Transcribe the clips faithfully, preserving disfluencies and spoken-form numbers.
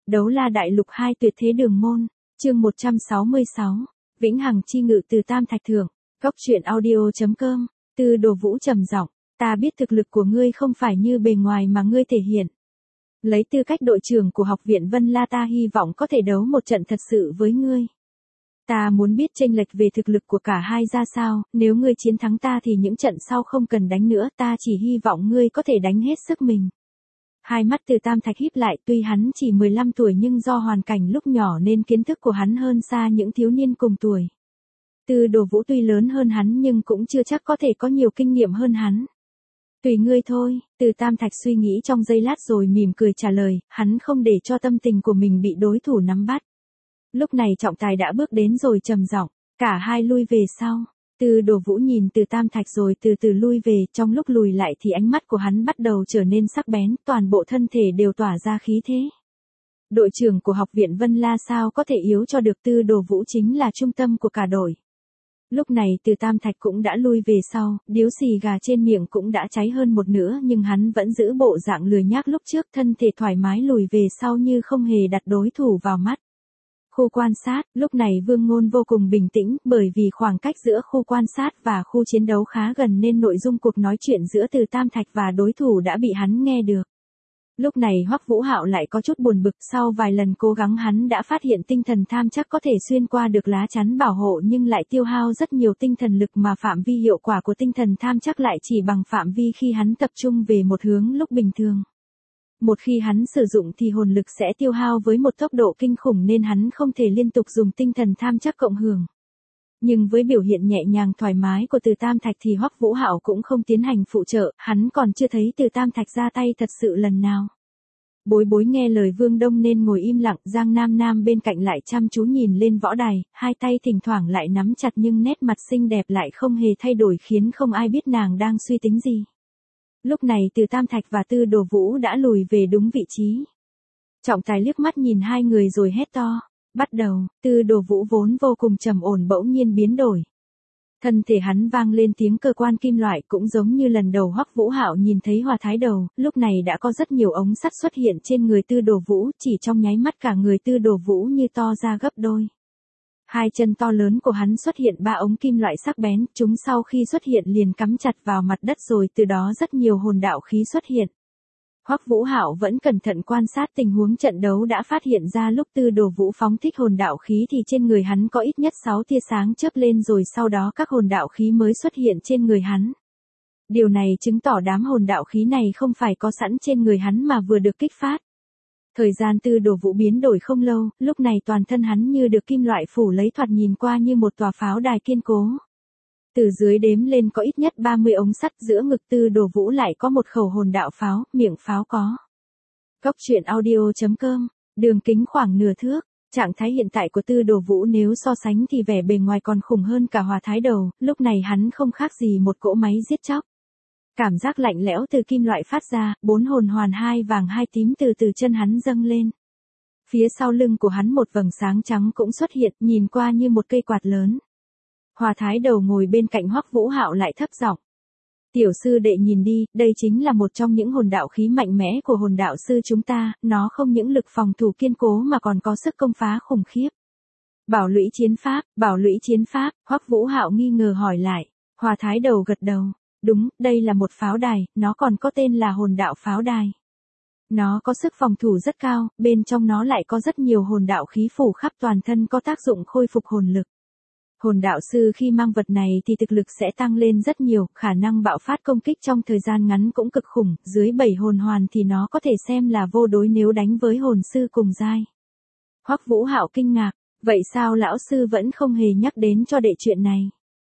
Đấu La Đại Lục hai Tuyệt Thế Đường Môn, chương một trăm sáu mươi sáu, Vĩnh Hằng chi ngự từ Tam Thạch Thượng, Góc truyện audio.com, Tư Đồ Vũ trầm giọng, ta biết thực lực của ngươi không phải như bề ngoài mà ngươi thể hiện. Lấy tư cách đội trưởng của học viện Vân La ta hy vọng có thể đấu một trận thật sự với ngươi. Ta muốn biết chênh lệch về thực lực của cả hai ra sao, nếu ngươi chiến thắng ta thì những trận sau không cần đánh nữa, ta chỉ hy vọng ngươi có thể đánh hết sức mình. Hai mắt Từ Tam Thạch híp lại, tuy hắn chỉ mười lăm tuổi nhưng do hoàn cảnh lúc nhỏ nên kiến thức của hắn hơn xa những thiếu niên cùng tuổi. Tư Đồ Vũ tuy lớn hơn hắn nhưng cũng chưa chắc có thể có nhiều kinh nghiệm hơn hắn. Tùy ngươi thôi, Từ Tam Thạch suy nghĩ trong giây lát rồi mỉm cười trả lời, hắn không để cho tâm tình của mình bị đối thủ nắm bắt. Lúc này trọng tài đã bước đến rồi trầm giọng, cả hai lui về sau. Tư Đồ Vũ nhìn Từ Tam Thạch rồi từ từ lui về, trong lúc lùi lại thì ánh mắt của hắn bắt đầu trở nên sắc bén, toàn bộ thân thể đều tỏa ra khí thế. Đội trưởng của học viện Vân La sao có thể yếu cho được, Tư Đồ Vũ chính là trung tâm của cả đội. Lúc này Từ Tam Thạch cũng đã lui về sau, điếu xì gà trên miệng cũng đã cháy hơn một nửa nhưng hắn vẫn giữ bộ dạng lười nhác lúc trước, thân thể thoải mái lùi về sau như không hề đặt đối thủ vào mắt. Khu quan sát, lúc này Vương Ngôn vô cùng bình tĩnh, bởi vì khoảng cách giữa khu quan sát và khu chiến đấu khá gần nên nội dung cuộc nói chuyện giữa Từ Tam Thạch và đối thủ đã bị hắn nghe được. Lúc này Hoắc Vũ Hạo lại có chút buồn bực, sau vài lần cố gắng hắn đã phát hiện tinh thần tham chắc có thể xuyên qua được lá chắn bảo hộ nhưng lại tiêu hao rất nhiều tinh thần lực, mà phạm vi hiệu quả của tinh thần tham chắc lại chỉ bằng phạm vi khi hắn tập trung về một hướng lúc bình thường. Một khi hắn sử dụng thì hồn lực sẽ tiêu hao với một tốc độ kinh khủng nên hắn không thể liên tục dùng tinh thần tham chắc cộng hưởng. Nhưng với biểu hiện nhẹ nhàng thoải mái của Từ Tam Thạch thì Hoắc Vũ Hạo cũng không tiến hành phụ trợ, hắn còn chưa thấy Từ Tam Thạch ra tay thật sự lần nào. Bối Bối nghe lời Vương Đông nên ngồi im lặng, Giang Nam Nam bên cạnh lại chăm chú nhìn lên võ đài, hai tay thỉnh thoảng lại nắm chặt nhưng nét mặt xinh đẹp lại không hề thay đổi khiến không ai biết nàng đang suy tính gì. Lúc này Từ Tam Thạch và Tư Đồ Vũ đã lùi về đúng vị trí. Trọng tài liếc mắt nhìn hai người rồi hét to, bắt đầu. Tư Đồ Vũ vốn vô cùng trầm ổn bỗng nhiên biến đổi. Thân thể hắn vang lên tiếng cơ quan kim loại, cũng giống như lần đầu Hoắc Vũ Hạo nhìn thấy Hòa Thái Đầu, lúc này đã có rất nhiều ống sắt xuất hiện trên người Tư Đồ Vũ, chỉ trong nháy mắt cả người Tư Đồ Vũ như to ra gấp đôi. Hai chân to lớn của hắn xuất hiện ba ống kim loại sắc bén, chúng sau khi xuất hiện liền cắm chặt vào mặt đất rồi từ đó rất nhiều hồn đạo khí xuất hiện. Hoắc Vũ Hạo vẫn cẩn thận quan sát tình huống trận đấu đã phát hiện ra lúc Tư Đồ Vũ phóng thích hồn đạo khí thì trên người hắn có ít nhất sáu tia sáng chớp lên rồi sau đó các hồn đạo khí mới xuất hiện trên người hắn. Điều này chứng tỏ đám hồn đạo khí này không phải có sẵn trên người hắn mà vừa được kích phát. Thời gian Tư Đồ Vũ biến đổi không lâu, lúc này toàn thân hắn như được kim loại phủ lấy, thoạt nhìn qua như một tòa pháo đài kiên cố. Từ dưới đếm lên có ít nhất ba mươi ống sắt, giữa ngực Tư Đồ Vũ lại có một khẩu hồn đạo pháo, miệng pháo có. Góc truyện audio.com, đường kính khoảng nửa thước. Trạng thái hiện tại của Tư Đồ Vũ nếu so sánh thì vẻ bề ngoài còn khủng hơn cả Hòa Thái Đầu, lúc này hắn không khác gì một cỗ máy giết chóc. Cảm giác lạnh lẽo từ kim loại phát ra, bốn hồn hoàn hai vàng hai tím từ từ chân hắn dâng lên. Phía sau lưng của hắn một vầng sáng trắng cũng xuất hiện, nhìn qua như một cây quạt lớn. Hòa Thái Đầu ngồi bên cạnh Hoắc Vũ Hạo lại thấp giọng, tiểu sư đệ nhìn đi, đây chính là một trong những hồn đạo khí mạnh mẽ của hồn đạo sư chúng ta, nó không những lực phòng thủ kiên cố mà còn có sức công phá khủng khiếp. Bảo lũy chiến pháp, bảo lũy chiến pháp, Hoắc Vũ Hạo nghi ngờ hỏi lại. Hòa Thái Đầu gật đầu, đúng, đây là một pháo đài, nó còn có tên là hồn đạo pháo đài. Nó có sức phòng thủ rất cao, bên trong nó lại có rất nhiều hồn đạo khí phủ khắp toàn thân có tác dụng khôi phục hồn lực. Hồn đạo sư khi mang vật này thì thực lực sẽ tăng lên rất nhiều, khả năng bạo phát công kích trong thời gian ngắn cũng cực khủng, dưới bảy hồn hoàn thì nó có thể xem là vô đối nếu đánh với hồn sư cùng giai. Hoắc Vũ Hạo kinh ngạc, vậy sao lão sư vẫn không hề nhắc đến cho đệ chuyện này?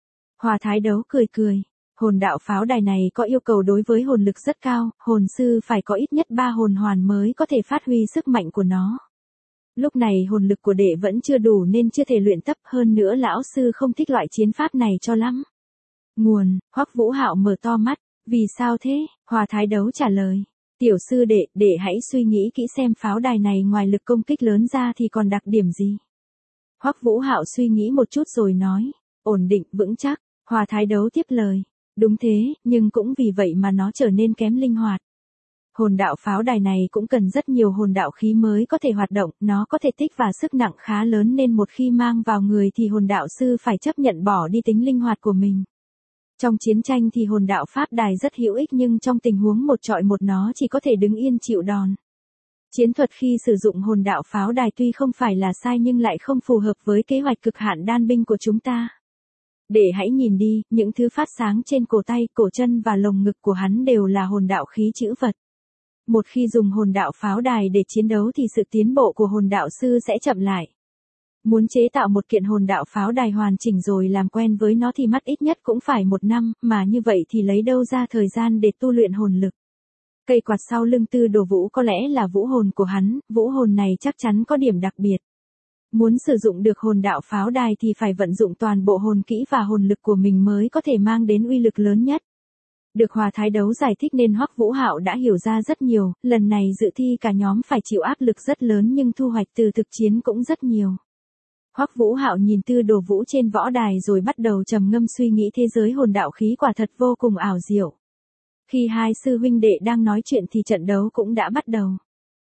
Hòa Thái Đấu cười cười, hồn đạo pháo đài này có yêu cầu đối với hồn lực rất cao, hồn sư phải có ít nhất ba hồn hoàn mới có thể phát huy sức mạnh của nó. Lúc này hồn lực của đệ vẫn chưa đủ nên chưa thể luyện tập, hơn nữa lão sư không thích loại chiến pháp này cho lắm. Nguồn, Hoắc Vũ Hạo mở to mắt, vì sao thế? Hòa Thái Đấu trả lời, tiểu sư đệ, đệ hãy suy nghĩ kỹ xem pháo đài này ngoài lực công kích lớn ra thì còn đặc điểm gì. Hoắc Vũ Hạo suy nghĩ một chút rồi nói, ổn định, vững chắc. Hòa Thái Đấu tiếp lời, đúng thế, nhưng cũng vì vậy mà nó trở nên kém linh hoạt. Hồn đạo pháo đài này cũng cần rất nhiều hồn đạo khí mới có thể hoạt động, nó có thể tích và sức nặng khá lớn nên một khi mang vào người thì hồn đạo sư phải chấp nhận bỏ đi tính linh hoạt của mình. Trong chiến tranh thì hồn đạo pháp đài rất hữu ích nhưng trong tình huống một trọi một nó chỉ có thể đứng yên chịu đòn. Chiến thuật khi sử dụng hồn đạo pháo đài tuy không phải là sai nhưng lại không phù hợp với kế hoạch cực hạn đan binh của chúng ta. Để hãy nhìn đi, những thứ phát sáng trên cổ tay, cổ chân và lồng ngực của hắn đều là hồn đạo khí chữ vật. Một khi dùng hồn đạo pháo đài để chiến đấu thì sự tiến bộ của hồn đạo sư sẽ chậm lại. Muốn chế tạo một kiện hồn đạo pháo đài hoàn chỉnh rồi làm quen với nó thì mất ít nhất cũng phải một năm, mà như vậy thì lấy đâu ra thời gian để tu luyện hồn lực. Cây quạt sau lưng Tư Đồ Vũ có lẽ là vũ hồn của hắn, vũ hồn này chắc chắn có điểm đặc biệt. Muốn sử dụng được hồn đạo pháo đài thì phải vận dụng toàn bộ hồn kỹ và hồn lực của mình mới có thể mang đến uy lực lớn nhất. Được Hòa Thái Đấu giải thích nên Hoắc Vũ Hạo đã hiểu ra rất nhiều, lần này dự thi cả nhóm phải chịu áp lực rất lớn nhưng thu hoạch từ thực chiến cũng rất nhiều. Hoắc Vũ Hạo nhìn Tư Đồ Vũ trên võ đài rồi bắt đầu trầm ngâm suy nghĩ thế giới hồn đạo khí quả thật vô cùng ảo diệu. Khi hai sư huynh đệ đang nói chuyện thì trận đấu cũng đã bắt đầu.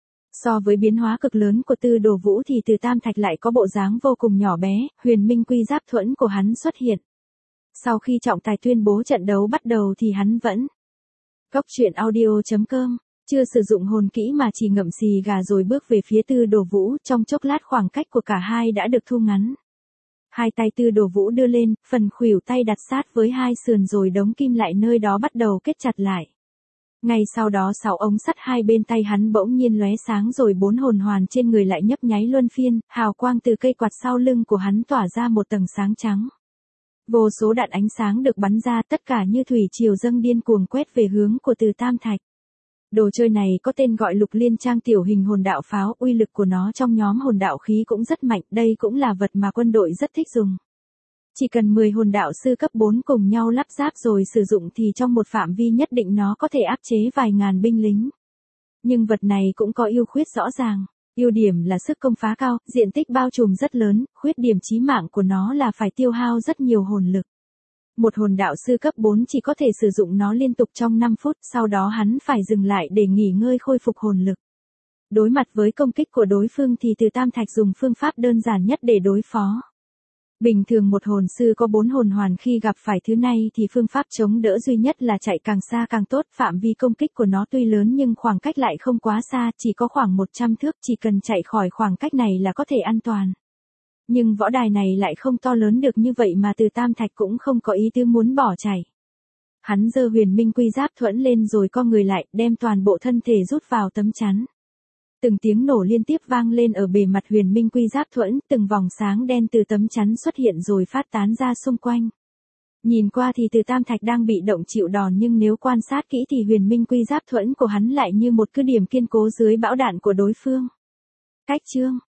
So với biến hóa cực lớn của Tư Đồ Vũ thì Từ Tam Thạch lại có bộ dáng vô cùng nhỏ bé, huyền minh quy giáp thuẫn của hắn xuất hiện. Sau khi trọng tài tuyên bố trận đấu bắt đầu thì hắn vẫn. Cốc truyện audio chấm com, chưa sử dụng hồn kỹ mà chỉ ngậm xì gà rồi bước về phía Tư Đồ Vũ, trong chốc lát khoảng cách của cả hai đã được thu ngắn. Hai tay Tư Đồ Vũ đưa lên, phần khuỷu tay đặt sát với hai sườn rồi đóng kim lại nơi đó bắt đầu kết chặt lại. Ngay sau đó sáu ống sắt hai bên tay hắn bỗng nhiên lóe sáng rồi bốn hồn hoàn trên người lại nhấp nháy luân phiên, hào quang từ cây quạt sau lưng của hắn tỏa ra một tầng sáng trắng. Vô số đạn ánh sáng được bắn ra, tất cả như thủy triều dâng điên cuồng quét về hướng của Từ Tam Thạch. Đồ chơi này có tên gọi Lục Liên Trang tiểu hình hồn đạo pháo, uy lực của nó trong nhóm hồn đạo khí cũng rất mạnh, đây cũng là vật mà quân đội rất thích dùng. Chỉ cần mười hồn đạo sư cấp bốn cùng nhau lắp ráp rồi sử dụng thì trong một phạm vi nhất định nó có thể áp chế vài ngàn binh lính. Nhưng vật này cũng có ưu khuyết rõ ràng. Ưu điểm là sức công phá cao, diện tích bao trùm rất lớn, khuyết điểm chí mạng của nó là phải tiêu hao rất nhiều hồn lực. Một hồn đạo sư cấp bốn chỉ có thể sử dụng nó liên tục trong năm phút, sau đó hắn phải dừng lại để nghỉ ngơi khôi phục hồn lực. Đối mặt với công kích của đối phương thì Từ Tam Thạch dùng phương pháp đơn giản nhất để đối phó. Bình thường một hồn sư có bốn hồn hoàn khi gặp phải thứ này thì phương pháp chống đỡ duy nhất là chạy càng xa càng tốt, phạm vi công kích của nó tuy lớn nhưng khoảng cách lại không quá xa, chỉ có khoảng một trăm thước, chỉ cần chạy khỏi khoảng cách này là có thể an toàn. Nhưng võ đài này lại không to lớn được như vậy mà Từ Tam Thạch cũng không có ý tứ muốn bỏ chạy. Hắn giơ huyền minh quy giáp thuẫn lên rồi co người lại, đem toàn bộ thân thể rút vào tấm chắn. Từng tiếng nổ liên tiếp vang lên ở bề mặt huyền minh quy giáp thuẫn, từng vòng sáng đen từ tấm chắn xuất hiện rồi phát tán ra xung quanh. Nhìn qua thì Từ Tam Thạch đang bị động chịu đòn nhưng nếu quan sát kỹ thì huyền minh quy giáp thuẫn của hắn lại như một cứ điểm kiên cố dưới bão đạn của đối phương. Cách chương